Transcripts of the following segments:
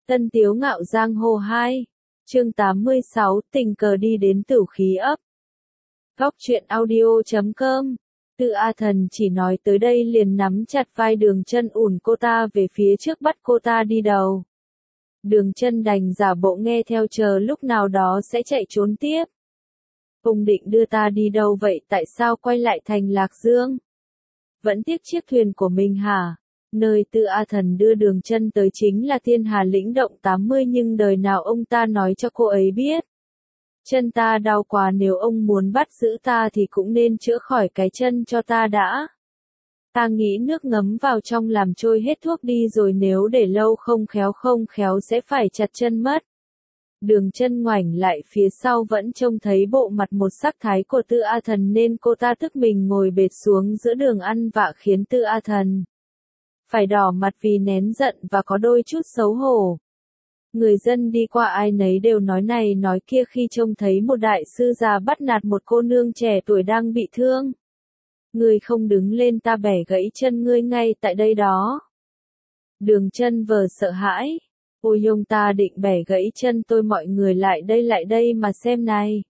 Tân Tiếu Ngạo Giang Hồ 2, chương 86, tình cờ đi đến Tửu Khí ấp. Góc truyện audio.com. Tư A Thần chỉ nói tới đây liền nắm chặt vai Đường Chân ủn cô ta về phía trước bắt cô ta đi đầu. Đường Chân đành giả bộ nghe theo chờ lúc nào đó sẽ chạy trốn tiếp. Ông định đưa ta đi đâu vậy, tại sao quay lại thành Lạc Dương? Vẫn tiếc chiếc thuyền của mình hả? Nơi Tư A Thần đưa Đường Chân tới chính là Thiên Hà Lĩnh Động 80, nhưng đời nào ông ta nói cho cô ấy biết. Chân ta đau quá, nếu ông muốn bắt giữ ta thì cũng nên chữa khỏi cái chân cho ta đã. Ta nghĩ nước ngấm vào trong làm trôi hết thuốc đi rồi, nếu để lâu không khéo sẽ phải chặt chân mất. Đường Chân ngoảnh lại phía sau vẫn trông thấy bộ mặt một sắc thái của Tư A Thần nên cô ta tức mình ngồi bệt xuống giữa đường ăn vạ, khiến Tư A Thần phải đỏ mặt vì nén giận và có đôi chút xấu hổ. Người dân đi qua ai nấy đều nói này nói kia khi trông thấy một đại sư già bắt nạt một cô nương trẻ tuổi đang bị thương. Ngươi không đứng lên ta bẻ gãy chân ngươi ngay tại đây đó. Đường Chân vờ sợ hãi. Ôi ông ta định bẻ gãy chân tôi, mọi người lại đây mà xem này.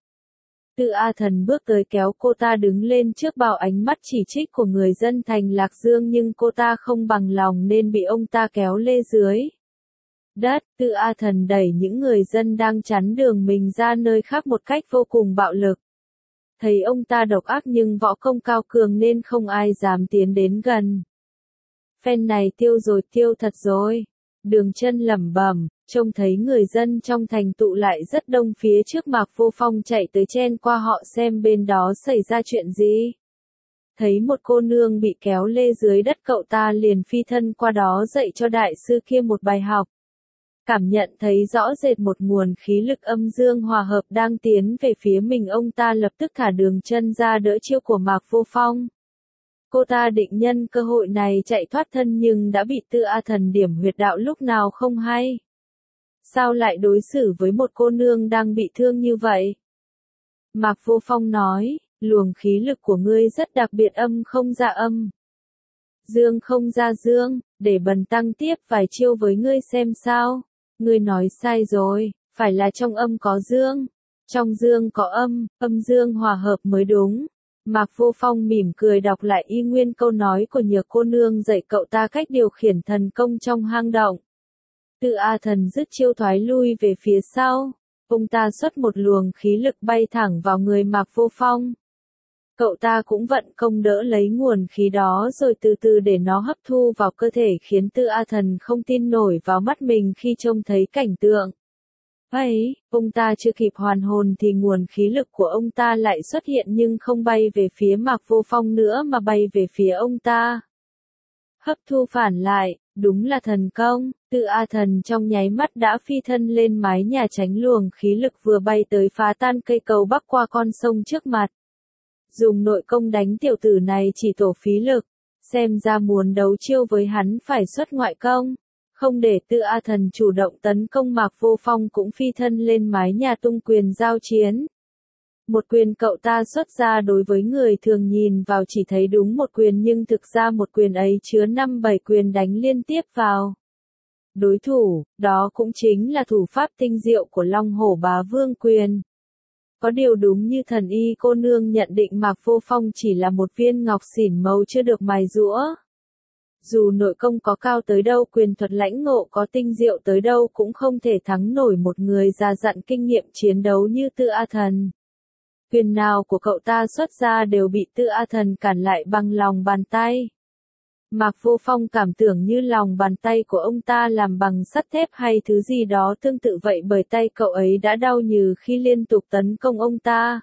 Tư A Thần bước tới kéo cô ta đứng lên trước bao ánh mắt chỉ trích của người dân thành Lạc Dương, nhưng cô ta không bằng lòng nên bị ông ta kéo lê dưới đất. Tư A Thần đẩy những người dân đang chắn đường mình ra nơi khác một cách vô cùng bạo lực. Thấy ông ta độc ác nhưng võ công cao cường nên không ai dám tiến đến gần. Phen này tiêu rồi, tiêu thật rồi. Đường Chân lẩm bẩm, trông thấy người dân trong thành tụ lại rất đông phía trước Mạc Vô Phong chạy tới chen qua họ xem bên đó xảy ra chuyện gì. Thấy một cô nương bị kéo lê dưới đất, cậu ta liền phi thân qua đó dạy cho đại sư kia một bài học. Cảm nhận thấy rõ rệt một nguồn khí lực âm dương hòa hợp đang tiến về phía mình, ông ta lập tức thả Đường Chân ra đỡ chiêu của Mạc Vô Phong. Cô ta định nhân cơ hội này chạy thoát thân nhưng đã bị Tư A Thần điểm huyệt đạo lúc nào không hay. Sao lại đối xử với một cô nương đang bị thương như vậy? Mạc Vô Phong nói, luồng khí lực của ngươi rất đặc biệt, âm không ra âm, dương không ra dương, để bần tăng tiếp vài chiêu với ngươi xem sao. Ngươi nói sai rồi, phải là trong âm có dương, trong dương có âm, âm dương hòa hợp mới đúng. Mạc Vô Phong mỉm cười đọc lại y nguyên câu nói của Nhược cô nương dạy cậu ta cách điều khiển thần công trong hang động. Tư A Thần dứt chiêu thoái lui về phía sau, ông ta xuất một luồng khí lực bay thẳng vào người Mạc Vô Phong. Cậu ta cũng vận công đỡ lấy nguồn khí đó rồi từ từ để nó hấp thu vào cơ thể, khiến Tư A Thần không tin nổi vào mắt mình khi trông thấy cảnh tượng ấy. Ông ta chưa kịp hoàn hồn thì nguồn khí lực của ông ta lại xuất hiện, nhưng không bay về phía Mạc Vô Phong nữa mà bay về phía ông ta. Hấp thu phản lại, đúng là thần công. Tư A Thần trong nháy mắt đã phi thân lên mái nhà tránh luồng khí lực vừa bay tới, phá tan cây cầu bắc qua con sông trước mặt. Dùng nội công đánh tiểu tử này chỉ tổ phí lực, xem ra muốn đấu chiêu với hắn phải xuất ngoại công. Không để Tư A Thần chủ động tấn công, Mạc Vô Phong cũng phi thân lên mái nhà tung quyền giao chiến. Một quyền cậu ta xuất ra đối với người thường nhìn vào chỉ thấy đúng một quyền, nhưng thực ra một quyền ấy chứa 5-7 quyền đánh liên tiếp vào đối thủ, đó cũng chính là thủ pháp tinh diệu của Long Hổ Bá Vương quyền. Có điều đúng như thần y cô nương nhận định, Mạc Vô Phong chỉ là một viên ngọc xỉn màu chưa được mài giũa. Dù nội công có cao tới đâu, quyền thuật lãnh ngộ có tinh diệu tới đâu cũng không thể thắng nổi một người già dặn kinh nghiệm chiến đấu như Tư A Thần. Quyền nào của cậu ta xuất ra đều bị Tư A Thần cản lại bằng lòng bàn tay. Mạc Vô Phong cảm tưởng như lòng bàn tay của ông ta làm bằng sắt thép hay thứ gì đó tương tự vậy, bởi tay cậu ấy đã đau như khi liên tục tấn công ông ta.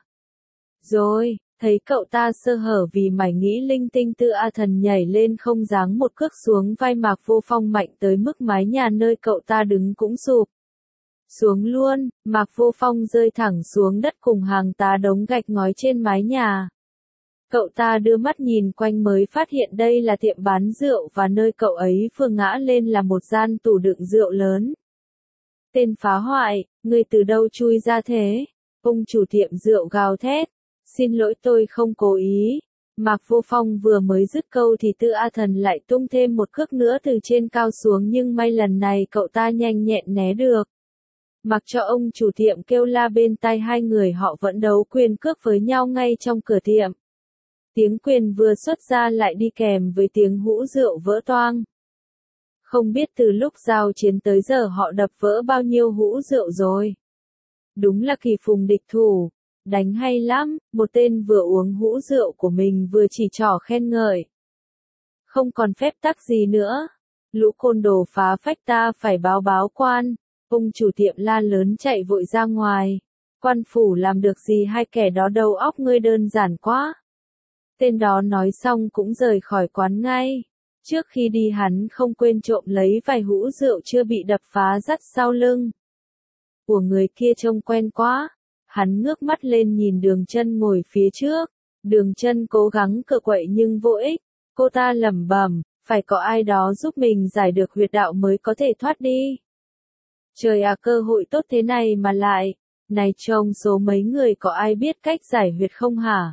Rồi, thấy cậu ta sơ hở vì mải nghĩ linh tinh, Tư A Thần nhảy lên không giáng một cước xuống vai Mạc Vô Phong mạnh tới mức mái nhà nơi cậu ta đứng cũng sụp xuống luôn. Mạc Vô Phong rơi thẳng xuống đất cùng hàng tá đống gạch ngói trên mái nhà. Cậu ta đưa mắt nhìn quanh mới phát hiện đây là tiệm bán rượu và nơi cậu ấy vừa ngã lên là một gian tủ đựng rượu lớn. Tên phá hoại, ngươi từ đâu chui ra thế? Ông chủ tiệm rượu gào thét. Xin lỗi, tôi không cố ý. Mạc Vô Phong vừa mới dứt câu thì Tư A Thần lại tung thêm một cước nữa từ trên cao xuống, nhưng may lần này cậu ta nhanh nhẹn né được. Mặc cho ông chủ tiệm kêu la bên tai, hai người họ vẫn đấu quyền cước với nhau ngay trong cửa tiệm. Tiếng quyền vừa xuất ra lại đi kèm với tiếng hũ rượu vỡ toang. Không biết từ lúc giao chiến tới giờ họ đập vỡ bao nhiêu hũ rượu rồi. Đúng là kỳ phùng địch thủ. Đánh hay lắm, một tên vừa uống hũ rượu của mình vừa chỉ trỏ khen ngợi. Không còn phép tắc gì nữa. Lũ côn đồ phá phách, ta phải báo quan. Ông chủ tiệm la lớn chạy vội ra ngoài. Quan phủ làm được gì hai kẻ đó, đầu óc ngươi đơn giản quá. Tên đó nói xong cũng rời khỏi quán ngay. Trước khi đi hắn không quên trộm lấy vài hũ rượu chưa bị đập phá dắt sau lưng. Của người kia trông quen quá. Hắn ngước mắt lên nhìn Đường Chân ngồi phía trước. Đường Chân cố gắng cựa quậy nhưng vô ích. Cô ta lẩm bẩm, phải có ai đó giúp mình giải được huyệt đạo mới có thể thoát đi. Trời à, cơ hội tốt thế này mà lại. Này, trong số mấy người có ai biết cách giải huyệt không hả?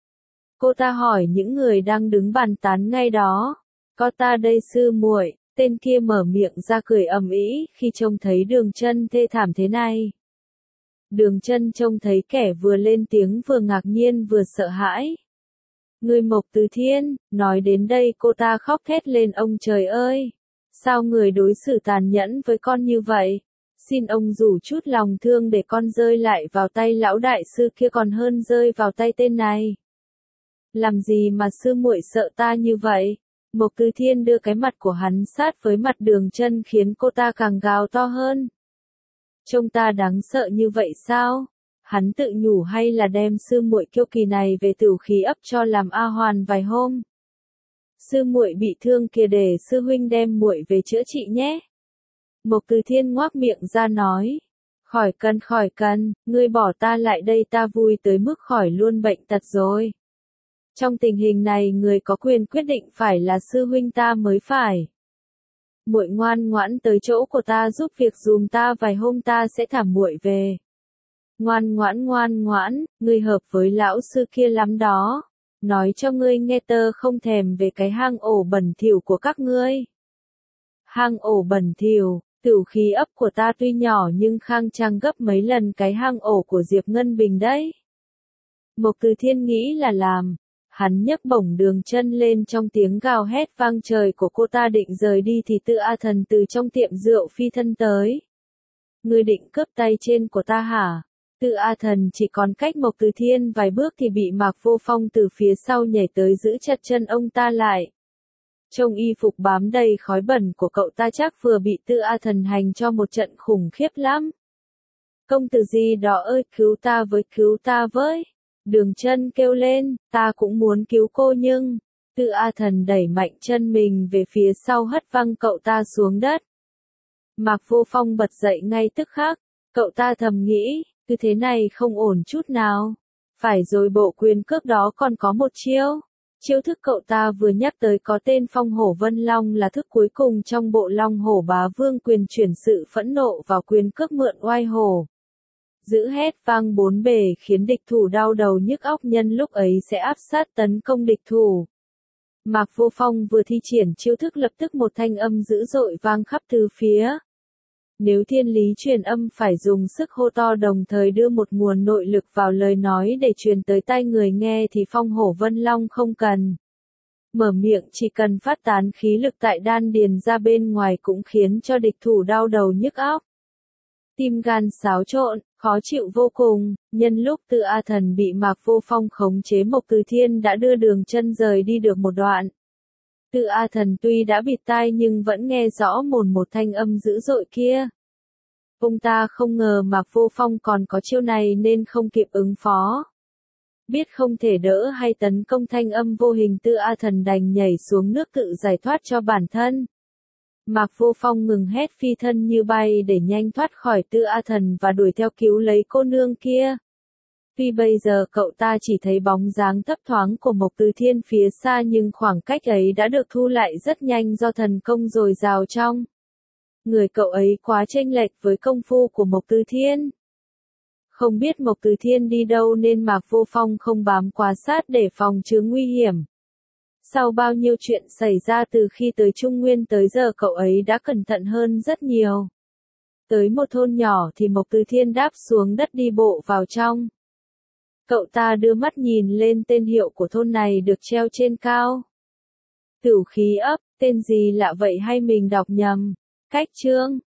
Cô ta hỏi những người đang đứng bàn tán ngay đó. Có ta đây sư muội. Tên kia mở miệng ra cười ầm ĩ khi trông thấy Đường Chân thê thảm thế này. Đường Chân trông thấy kẻ vừa lên tiếng vừa ngạc nhiên vừa sợ hãi. Người Mộc Từ Thiên, nói đến đây cô ta khóc thét lên, ông trời ơi! Sao người đối xử tàn nhẫn với con như vậy? Xin ông rủ chút lòng thương để con rơi lại vào tay lão đại sư kia còn hơn rơi vào tay tên này. Làm gì mà sư muội sợ ta như vậy? Mộc Từ Thiên đưa cái mặt của hắn sát với mặt Đường Chân khiến cô ta càng gào to hơn. Trông ta đáng sợ như vậy sao? Hắn tự nhủ, hay là đem sư muội kiêu kỳ này về Tửu Khí ấp cho làm A Hoàn vài hôm. Sư muội bị thương kìa, để sư huynh đem muội về chữa trị nhé. Mộc Từ Thiên ngoác miệng ra nói. Khỏi cần, ngươi bỏ ta lại đây, ta vui tới mức khỏi luôn bệnh tật rồi. Trong tình hình này người có quyền quyết định phải là sư huynh ta mới phải. Muội ngoan ngoãn tới chỗ của ta giúp việc dùm ta vài hôm, ta sẽ thả muội về. Ngoan ngoãn, ngươi hợp với lão sư kia lắm đó. Nói cho ngươi nghe, tơ không thèm về cái hang ổ bẩn thỉu của các ngươi. Hang ổ bẩn thỉu, Tửu Khí ấp của ta tuy nhỏ nhưng khang trang gấp mấy lần cái hang ổ của Diệp Ngân Bình đấy. Mộc Từ Thiên nghĩ là làm. Hắn nhấc bổng Đường Chân lên, trong tiếng gào hét vang trời của cô ta định rời đi thì Tư A Thần từ trong tiệm rượu phi thân tới. Ngươi định cướp tay trên của ta hả? Tư A Thần chỉ còn cách Mộc Từ Thiên vài bước thì bị Mạc Vô Phong từ phía sau nhảy tới giữ chặt chân ông ta lại. Trong y phục bám đầy khói bẩn của cậu ta chắc vừa bị Tư A Thần hành cho một trận khủng khiếp lắm. Công tử gì đó ơi, cứu ta với. Đường Chân kêu lên, ta cũng muốn cứu cô nhưng. Tư A Thần đẩy mạnh chân mình về phía sau hất văng cậu ta xuống đất. Mạc Vô Phong bật dậy ngay tức khắc, cậu ta thầm nghĩ, cứ thế này không ổn chút nào. Phải rồi, bộ quyền cước đó còn có một chiêu. Chiêu thức cậu ta vừa nhắc tới có tên Phong Hổ Vân Long là thức cuối cùng trong bộ Long Hổ Bá Vương quyền, chuyển sự phẫn nộ vào quyền cước mượn oai hổ. Dữ hét vang bốn bề khiến địch thủ đau đầu nhức óc, nhân lúc ấy sẽ áp sát tấn công địch thủ. Mạc Vô Phong vừa thi triển chiêu thức lập tức một thanh âm dữ dội vang khắp tứ phía. Nếu thiên lý truyền âm phải dùng sức hô to đồng thời đưa một nguồn nội lực vào lời nói để truyền tới tai người nghe thì Phong Hổ Vân Long không cần mở miệng, chỉ cần phát tán khí lực tại đan điền ra bên ngoài cũng khiến cho địch thủ đau đầu nhức óc. Tim gan xáo trộn, khó chịu vô cùng. Nhân lúc Tư A Thần bị Mạc Vô Phong khống chế, Mộc Từ Thiên đã đưa Đường Chân rời đi được một đoạn. Tư A Thần tuy đã bịt tai nhưng vẫn nghe rõ một thanh âm dữ dội kia. Ông ta không ngờ Mạc Vô Phong còn có chiêu này nên không kịp ứng phó. Biết không thể đỡ hay tấn công thanh âm vô hình, Tư A Thần đành nhảy xuống nước tự giải thoát cho bản thân. Mạc Vô Phong ngừng hét, phi thân như bay để nhanh thoát khỏi Tư A Thần và đuổi theo cứu lấy cô nương kia. Tuy bây giờ cậu ta chỉ thấy bóng dáng thấp thoáng của Mộc Từ Thiên phía xa nhưng khoảng cách ấy đã được thu lại rất nhanh do thần công dồi dào trong người cậu ấy quá chênh lệch với công phu của Mộc Từ Thiên. Không biết Mộc Từ Thiên đi đâu nên Mạc Vô Phong không bám quá sát để phòng chứa nguy hiểm. Sau bao nhiêu chuyện xảy ra từ khi tới Trung Nguyên tới giờ cậu ấy đã cẩn thận hơn rất nhiều. Tới một thôn nhỏ thì Mộc Từ Thiên đáp xuống đất đi bộ vào trong. Cậu ta đưa mắt nhìn lên tên hiệu của thôn này được treo trên cao. Tửu Khí ấp, tên gì lạ vậy hay mình đọc nhầm? Cách chương